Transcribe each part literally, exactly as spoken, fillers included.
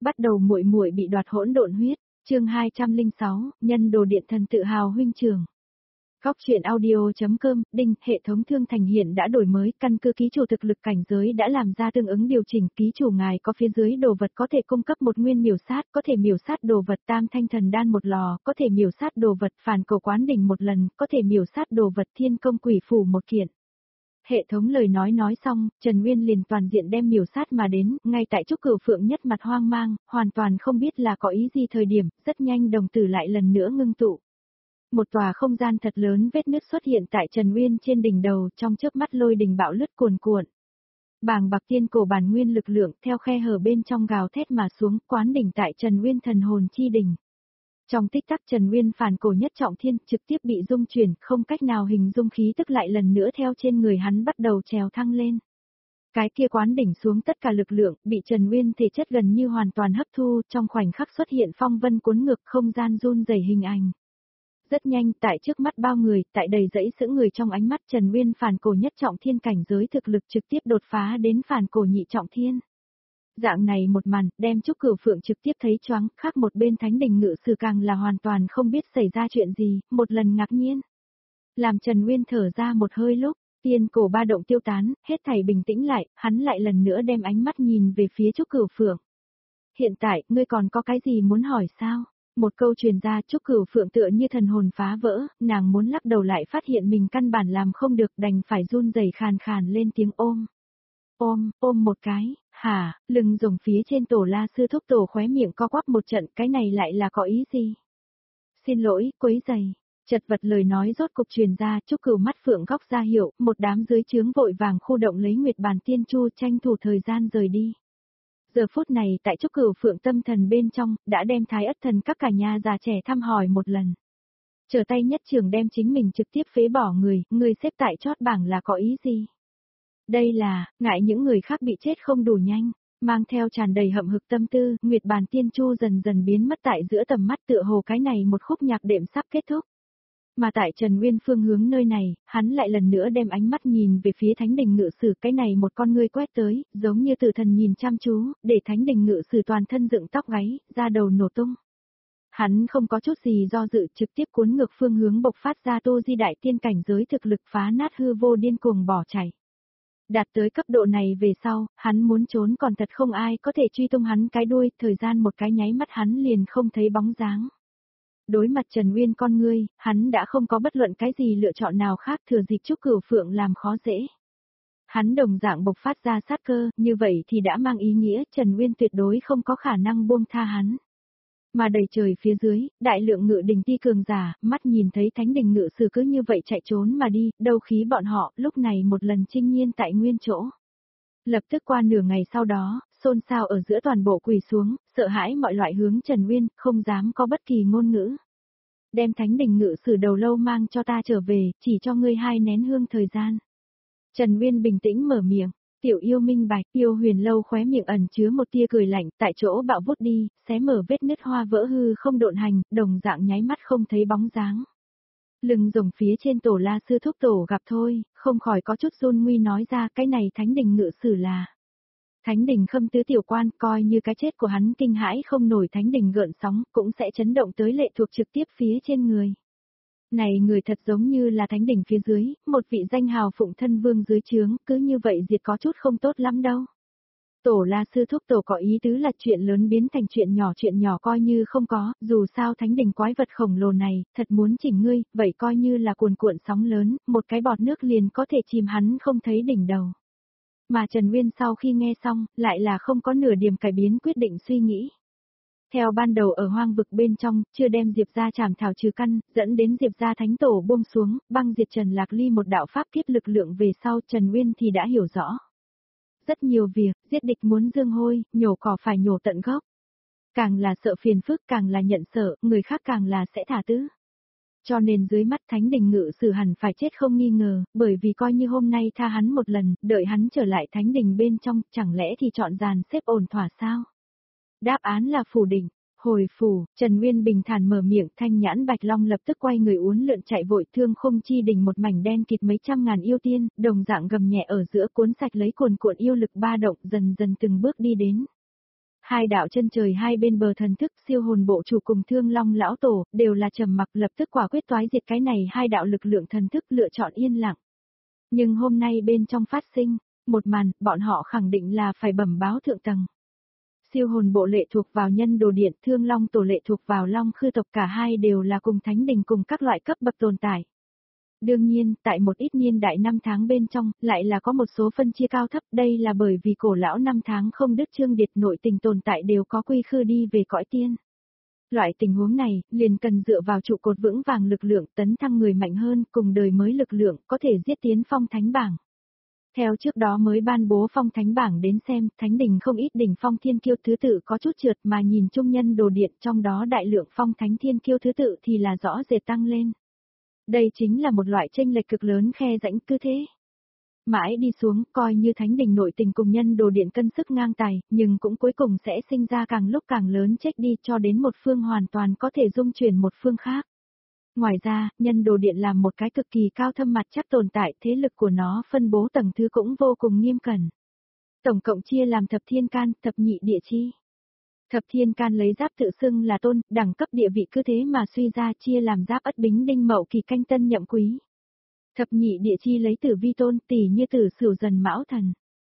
Bắt đầu muội muội bị đoạt hỗn độn huyết, chương hai trăm lẻ sáu, nhân đồ điện thần tự hào huynh trưởng. Góc truyện audio.com, đinh, hệ thống thương thành hiện đã đổi mới, căn cứ ký chủ thực lực cảnh giới đã làm ra tương ứng điều chỉnh, ký chủ ngài có phía dưới đồ vật có thể cung cấp một nguyên miểu sát, có thể miểu sát đồ vật tam thanh thần đan một lò, có thể miểu sát đồ vật phản cổ quán đỉnh một lần, có thể miểu sát đồ vật thiên công quỷ phủ một kiện. Hệ thống lời nói nói xong, Trần Nguyên liền toàn diện đem miểu sát mà đến, ngay tại Trúc Cửu Phượng nhất mặt hoang mang, hoàn toàn không biết là có ý gì thời điểm, rất nhanh đồng tử lại lần nữa ngưng tụ. Một tòa không gian thật lớn vết nứt xuất hiện tại Trần Nguyên trên đỉnh đầu, trong chớp mắt lôi đình bạo lướt cuồn cuộn. Bàng bạc tiên cổ bản nguyên lực lượng theo khe hở bên trong gào thét mà xuống, quán đỉnh tại Trần Nguyên thần hồn chi đỉnh. Trong tích tắc Trần Nguyên phản cổ nhất trọng thiên trực tiếp bị dung chuyển, không cách nào hình dung khí tức lại lần nữa theo trên người hắn bắt đầu trèo thăng lên. Cái kia quán đỉnh xuống tất cả lực lượng, bị Trần Nguyên thể chất gần như hoàn toàn hấp thu, trong khoảnh khắc xuất hiện phong vân cuốn ngược không gian run rẩy hình ảnh. Rất nhanh, tại trước mắt bao người, tại đầy dẫy sững người trong ánh mắt Trần Nguyên phản cổ nhất trọng thiên cảnh giới thực lực trực tiếp đột phá đến phản cổ nhị trọng thiên. Dạng này một màn, đem Trúc Cửu Phượng trực tiếp thấy choáng, khác một bên thánh đình ngự sử càng là hoàn toàn không biết xảy ra chuyện gì, một lần ngạc nhiên. Làm Trần Nguyên thở ra một hơi lúc, tiên cổ ba động tiêu tán, hết thảy bình tĩnh lại, hắn lại lần nữa đem ánh mắt nhìn về phía Trúc Cửu Phượng. Hiện tại, ngươi còn có cái gì muốn hỏi sao? Một câu truyền ra, Trúc Cửu Phượng tựa như thần hồn phá vỡ, nàng muốn lắc đầu lại phát hiện mình căn bản làm không được, đành phải run rẩy khàn khàn lên tiếng ôm. Ôm, ôm một cái, hả, lưng rồng phía trên Tổ La sư thúc tổ khóe miệng co quắp một trận, cái này lại là có ý gì? Xin lỗi, quấy rầy. Chật vật lời nói rốt cục truyền ra, Trúc Cửu mắt phượng góc ra hiệu, một đám dưới trướng vội vàng khu động lấy Nguyệt Bàn Tiên Chu tranh thủ thời gian rời đi. Giờ phút này tại Trúc Cửu Phượng tâm thần bên trong, đã đem Thái Ất Thần các cả nhà già trẻ thăm hỏi một lần. Trở tay nhất trường đem chính mình trực tiếp phế bỏ người, người xếp tại chót bảng là có ý gì? Đây là, ngại những người khác bị chết không đủ nhanh, mang theo tràn đầy hậm hực tâm tư, Nguyệt Bàn Tiên Chu dần dần biến mất tại giữa tầm mắt tựa hồ cái này một khúc nhạc đệm sắp kết thúc. Mà tại Trần Nguyên phương hướng nơi này, hắn lại lần nữa đem ánh mắt nhìn về phía Thánh Đình Ngự Sử, cái này một con ngươi quét tới, giống như tử thần nhìn chăm chú, để Thánh Đình Ngự Sử toàn thân dựng tóc gáy, da đầu nổ tung. Hắn không có chút gì do dự, trực tiếp cuốn ngược phương hướng bộc phát ra Tô Di đại tiên cảnh giới thực lực phá nát hư vô điên cuồng bỏ chạy. Đạt tới cấp độ này về sau, hắn muốn trốn còn thật không ai có thể truy tung hắn cái đuôi, thời gian một cái nháy mắt hắn liền không thấy bóng dáng. Đối mặt Trần Nguyên con ngươi, hắn đã không có bất luận cái gì lựa chọn nào khác, thừa dịp Trúc Cửu Phượng làm khó dễ. Hắn đồng dạng bộc phát ra sát cơ, như vậy thì đã mang ý nghĩa Trần Nguyên tuyệt đối không có khả năng buông tha hắn. Mà đầy trời phía dưới, đại lượng ngự đình ti cường giả, mắt nhìn thấy Thánh Đình Ngự Sử cứ như vậy chạy trốn mà đi, đâu khí bọn họ, lúc này một lần chinh nhiên tại nguyên chỗ. Lập tức qua nửa ngày sau đó, xôn xao ở giữa toàn bộ quỳ xuống, sợ hãi mọi loại hướng Trần Nguyên, không dám có bất kỳ ngôn ngữ. Đem Thánh Đình Ngự Sử đầu lâu mang cho ta trở về, chỉ cho ngươi hai nén hương thời gian. Trần Nguyên bình tĩnh mở miệng, tiểu yêu minh bạch, yêu huyền lâu khóe miệng ẩn chứa một tia cười lạnh, tại chỗ bạo vút đi, xé mở vết nứt hoa vỡ hư không độn hành, đồng dạng nháy mắt không thấy bóng dáng. Lưng rồng phía trên Tổ La sư thúc tổ gặp thôi, không khỏi có chút run nguy nói ra cái này Thánh Đình Ngự Sử là. Thánh Đình Khâm tứ tiểu quan, coi như cái chết của hắn kinh hãi không nổi Thánh Đình gợn sóng, cũng sẽ chấn động tới lệ thuộc trực tiếp phía trên người. Này người thật giống như là Thánh Đình phía dưới, một vị danh hào phụng thân vương dưới trướng, cứ như vậy diệt có chút không tốt lắm đâu. Tổ La sư thúc tổ có ý tứ là chuyện lớn biến thành chuyện nhỏ, chuyện nhỏ coi như không có, dù sao Thánh Đình quái vật khổng lồ này, thật muốn chỉnh ngươi, vậy coi như là cuồn cuộn sóng lớn, một cái bọt nước liền có thể chìm hắn không thấy đỉnh đầu. Mà Trần Nguyên sau khi nghe xong, lại là không có nửa điểm cải biến quyết định suy nghĩ. Theo ban đầu ở hoang vực bên trong, chưa đem Diệp gia trảm thảo trừ căn, dẫn đến Diệp gia thánh tổ buông xuống, băng diệt Trần Lạc Ly một đạo pháp kiếp lực lượng về sau Trần Nguyên thì đã hiểu rõ. Rất nhiều việc, giết địch muốn dương hôi, nhổ cỏ phải nhổ tận gốc. Càng là sợ phiền phức, càng là nhận sợ, người khác càng là sẽ thả tứ. Cho nên dưới mắt Thánh Đình Ngự Sử hẳn phải chết không nghi ngờ, bởi vì coi như hôm nay tha hắn một lần, đợi hắn trở lại Thánh Đình bên trong, chẳng lẽ thì chọn dàn xếp ổn thỏa sao? Đáp án là phủ định. Hồi phủ, Trần Nguyên bình thản mở miệng, thanh nhãn bạch long lập tức quay người uốn lượn chạy vội, thương không chi đỉnh một mảnh đen kịt mấy trăm ngàn yêu tiên, đồng dạng gầm nhẹ ở giữa cuốn sạch lấy cuồn cuộn yêu lực ba động, dần dần từng bước đi đến. Hai đạo chân trời hai bên bờ thần thức siêu hồn bộ chủ cùng Thương Long lão tổ, đều là trầm mặc lập tức quả quyết toái diệt cái này hai đạo lực lượng thần thức lựa chọn yên lặng. Nhưng hôm nay bên trong phát sinh, một màn, bọn họ khẳng định là phải bẩm báo thượng tầng. Siêu hồn bộ lệ thuộc vào nhân đồ điện, Thương Long tổ lệ thuộc vào Long Khư tộc, cả hai đều là cùng thánh đình cùng các loại cấp bậc tồn tại. Đương nhiên, tại một ít niên đại năm tháng bên trong, lại là có một số phân chia cao thấp, đây là bởi vì cổ lão năm tháng không đứt chương điệt nội tình tồn tại đều có quy khư đi về cõi tiên. Loại tình huống này, liền cần dựa vào trụ cột vững vàng lực lượng tấn thăng người mạnh hơn, cùng đời mới lực lượng, có thể giết tiến phong thánh bảng. Theo trước đó mới ban bố phong thánh bảng đến xem, thánh đình không ít đỉnh phong thiên kiêu thứ tự có chút trượt mà nhìn trung nhân đồ điện trong đó đại lượng phong thánh thiên kiêu thứ tự thì là rõ rệt tăng lên. Đây chính là một loại chênh lệch cực lớn khe rãnh cứ thế. Mãi đi xuống, coi như thánh đình nội tình cùng nhân đồ điện cân sức ngang tài, nhưng cũng cuối cùng sẽ sinh ra càng lúc càng lớn chết đi cho đến một phương hoàn toàn có thể dung chuyển một phương khác. Ngoài ra, nhân đồ điện làm một cái cực kỳ cao thâm mặt chắc tồn tại, thế lực của nó phân bố tầng thứ cũng vô cùng nghiêm cẩn. Tổng cộng chia làm thập thiên can, thập nhị địa chi. Thập thiên can lấy giáp tự xưng là tôn, đẳng cấp địa vị cứ thế mà suy ra chia làm giáp ất bính đinh mậu kỳ canh tân nhậm quý. Thập nhị địa chi lấy tử vi tôn, tỷ như tử sửu dần mão thần.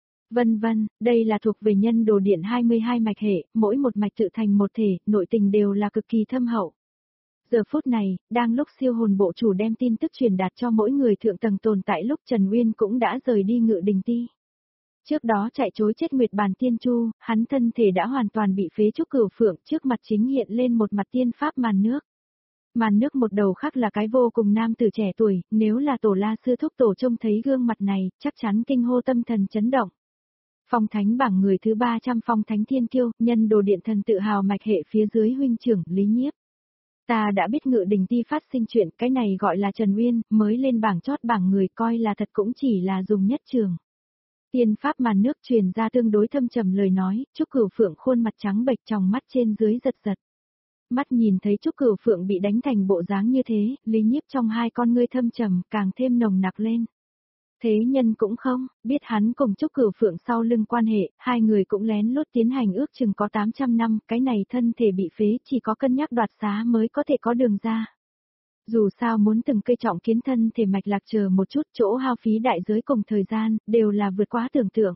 Vân vân, đây là thuộc về nhân đồ điện hai mươi hai mạch hệ, mỗi một mạch tự thành một thể, nội tình đều là cực kỳ thâm hậu. Giờ phút này, đang lúc siêu hồn bộ chủ đem tin tức truyền đạt cho mỗi người thượng tầng tồn tại lúc Trần Uyên cũng đã rời đi Ngự Đình Ti. Trước đó chạy trối chết Nguyệt Bàn Tiên Chu, hắn thân thể đã hoàn toàn bị phế trúc cửu phượng, trước mặt chính hiện lên một mặt tiên pháp màn nước. Màn nước một đầu khác là cái vô cùng nam tử trẻ tuổi, nếu là tổ la sư thúc tổ trông thấy gương mặt này, chắc chắn kinh hô tâm thần chấn động. Phong thánh bảng người thứ ba trăm phong thánh thiên kiêu, nhân đồ điện thần tự hào mạch hệ phía dưới huynh trưởng, Lý Nhiếp. Ta đã biết Ngự Đình Ti phát sinh chuyện, cái này gọi là Trần Uyên, mới lên bảng chót bảng người coi là thật cũng chỉ là dùng nhất trường. Tiên pháp màn nước truyền ra tương đối thâm trầm lời nói, Trúc Cửu Phượng khuôn mặt trắng bệch trong mắt trên dưới giật giật. Mắt nhìn thấy Trúc Cửu Phượng bị đánh thành bộ dáng như thế, Lý Nhiếp trong hai con ngươi thâm trầm càng thêm nồng nặc lên. Thế nhân cũng không, biết hắn cùng Trúc Cửu Phượng sau lưng quan hệ, hai người cũng lén lút tiến hành ước chừng có tám trăm năm, cái này thân thể bị phế chỉ có cân nhắc đoạt xá mới có thể có đường ra. Dù sao muốn từng cây trọng kiến thân thể mạch lạc chờ một chút chỗ hao phí đại giới cùng thời gian, đều là vượt quá tưởng tượng.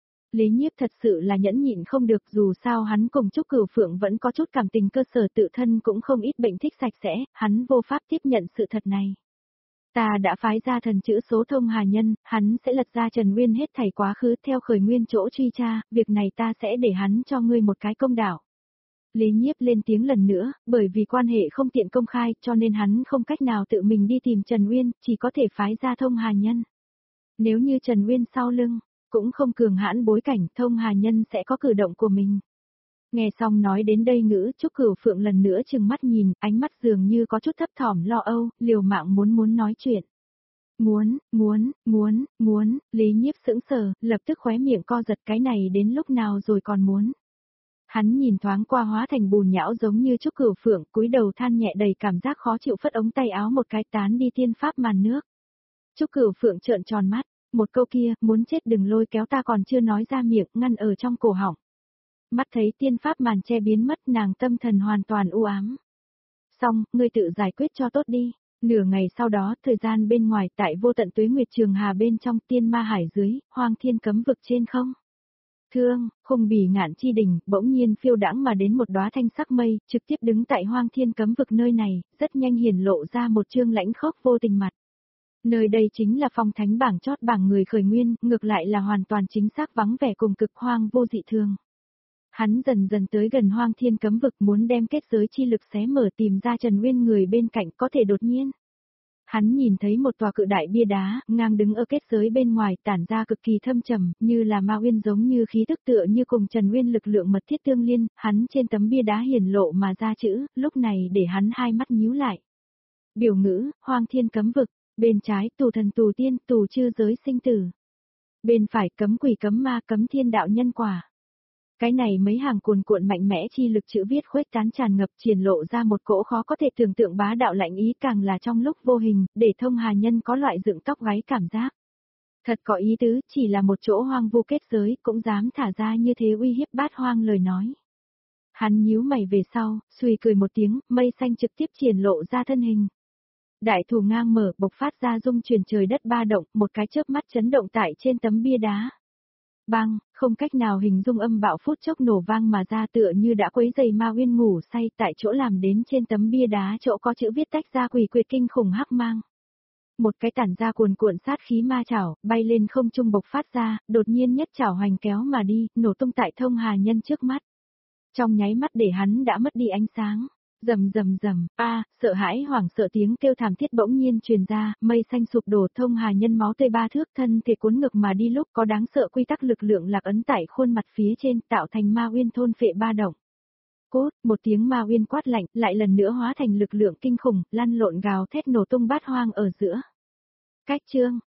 Lý Nhiếp thật sự là nhẫn nhịn không được, dù sao hắn cùng Trúc Cửu Phượng vẫn có chút cảm tình cơ sở tự thân cũng không ít bệnh thích sạch sẽ, hắn vô pháp tiếp nhận sự thật này. Ta đã phái ra thần chữ số thông hà nhân, hắn sẽ lật ra Trần Uyên hết thảy quá khứ theo khởi nguyên chỗ truy tra, việc này ta sẽ để hắn cho ngươi một cái công đạo. Lý Nhiếp lên tiếng lần nữa, bởi vì quan hệ không tiện công khai cho nên hắn không cách nào tự mình đi tìm Trần Uyên, chỉ có thể phái ra thông hà nhân. Nếu như Trần Uyên sau lưng, cũng không cường hãn bối cảnh, thông hà nhân sẽ có cử động của mình. Nghe xong nói đến đây ngữ, Trúc Cửu Phượng lần nữa trừng mắt nhìn, ánh mắt dường như có chút thấp thỏm lo âu, liều mạng muốn muốn nói chuyện. Muốn, muốn, muốn, muốn, Lý Nhiếp sững sờ, lập tức khóe miệng co giật, cái này đến lúc nào rồi còn muốn. Hắn nhìn thoáng qua hóa thành bùn nhão giống như Trúc Cửu Phượng, cúi đầu than nhẹ đầy cảm giác khó chịu, phất ống tay áo một cái tán đi tiên pháp màn nước. Trúc Cửu Phượng trợn tròn mắt, một câu kia, muốn chết đừng lôi kéo ta còn chưa nói ra miệng, ngăn ở trong cổ họng. Mắt thấy tiên pháp màn che biến mất, nàng tâm thần hoàn toàn u ám. Xong, ngươi tự giải quyết cho tốt đi. Nửa ngày sau đó, thời gian bên ngoài tại vô tận tuế nguyệt trường hà bên trong, tiên ma hải dưới, hoang thiên cấm vực trên không. Thương, khung bì ngạn chi đỉnh, bỗng nhiên phiêu đãng mà đến một đóa thanh sắc mây, trực tiếp đứng tại hoang thiên cấm vực nơi này, rất nhanh hiển lộ ra một trương lãnh khốc vô tình mặt. Nơi đây chính là phong thánh bảng chót bảng người khởi nguyên, ngược lại là hoàn toàn chính xác vắng vẻ cùng cực hoang vô dị thường. Hắn dần dần tới gần hoang thiên cấm vực, muốn đem kết giới chi lực xé mở tìm ra Trần Uyên người bên cạnh, có thể đột nhiên. Hắn nhìn thấy một tòa cự đại bia đá, ngang đứng ở kết giới bên ngoài, tản ra cực kỳ thâm trầm, như là ma uyên giống như khí tức tựa như cùng Trần Uyên lực lượng mật thiết tương liên, hắn trên tấm bia đá hiển lộ mà ra chữ, lúc này để hắn hai mắt nhíu lại. Biểu ngữ, hoang thiên cấm vực, bên trái tù thần tù tiên, tù chư giới sinh tử. Bên phải cấm quỷ cấm ma cấm thiên đạo nhân quả. Cái này mấy hàng cuồn cuộn mạnh mẽ chi lực chữ viết khuếch tán tràn ngập, triển lộ ra một cỗ khó có thể tưởng tượng bá đạo lạnh ý, càng là trong lúc vô hình, để thông hà nhân có loại dựng tóc gáy cảm giác. Thật có ý tứ, chỉ là một chỗ hoang vu kết giới, cũng dám thả ra như thế uy hiếp Bát Hoang lời nói. Hắn nhíu mày về sau, suy cười một tiếng, mây xanh trực tiếp triển lộ ra thân hình. Đại thủ ngang mở, bộc phát ra rung chuyển trời đất ba động, một cái chớp mắt chấn động tại trên tấm bia đá. Bang, không cách nào hình dung âm bạo phút chốc nổ vang mà ra tựa như đã quấy giày Ma Uyên ngủ say tại chỗ làm đến trên tấm bia đá chỗ có chữ viết tách ra quỷ quyệt kinh khủng hắc mang. Một cái tản ra cuồn cuộn sát khí ma chảo, bay lên không trung bộc phát ra, đột nhiên nhất chảo hoành kéo mà đi, nổ tung tại Thông Hà Nhân trước mắt. Trong nháy mắt để hắn đã mất đi ánh sáng. Rầm rầm rầm, a, sợ hãi hoảng sợ tiếng kêu thảm thiết bỗng nhiên truyền ra, mây xanh sụp đổ, Thông Hà Nhân máu tươi ba thước, thân thể cuốn ngược mà đi, lúc có đáng sợ quy tắc lực lượng lạc ấn tại khuôn mặt phía trên, tạo thành Ma Uyên thôn phệ ba động. Cốt, một tiếng Ma Uyên quát lạnh, lại lần nữa hóa thành lực lượng kinh khủng, lăn lộn gào thét nổ tung Bát Hoang ở giữa. Cách chương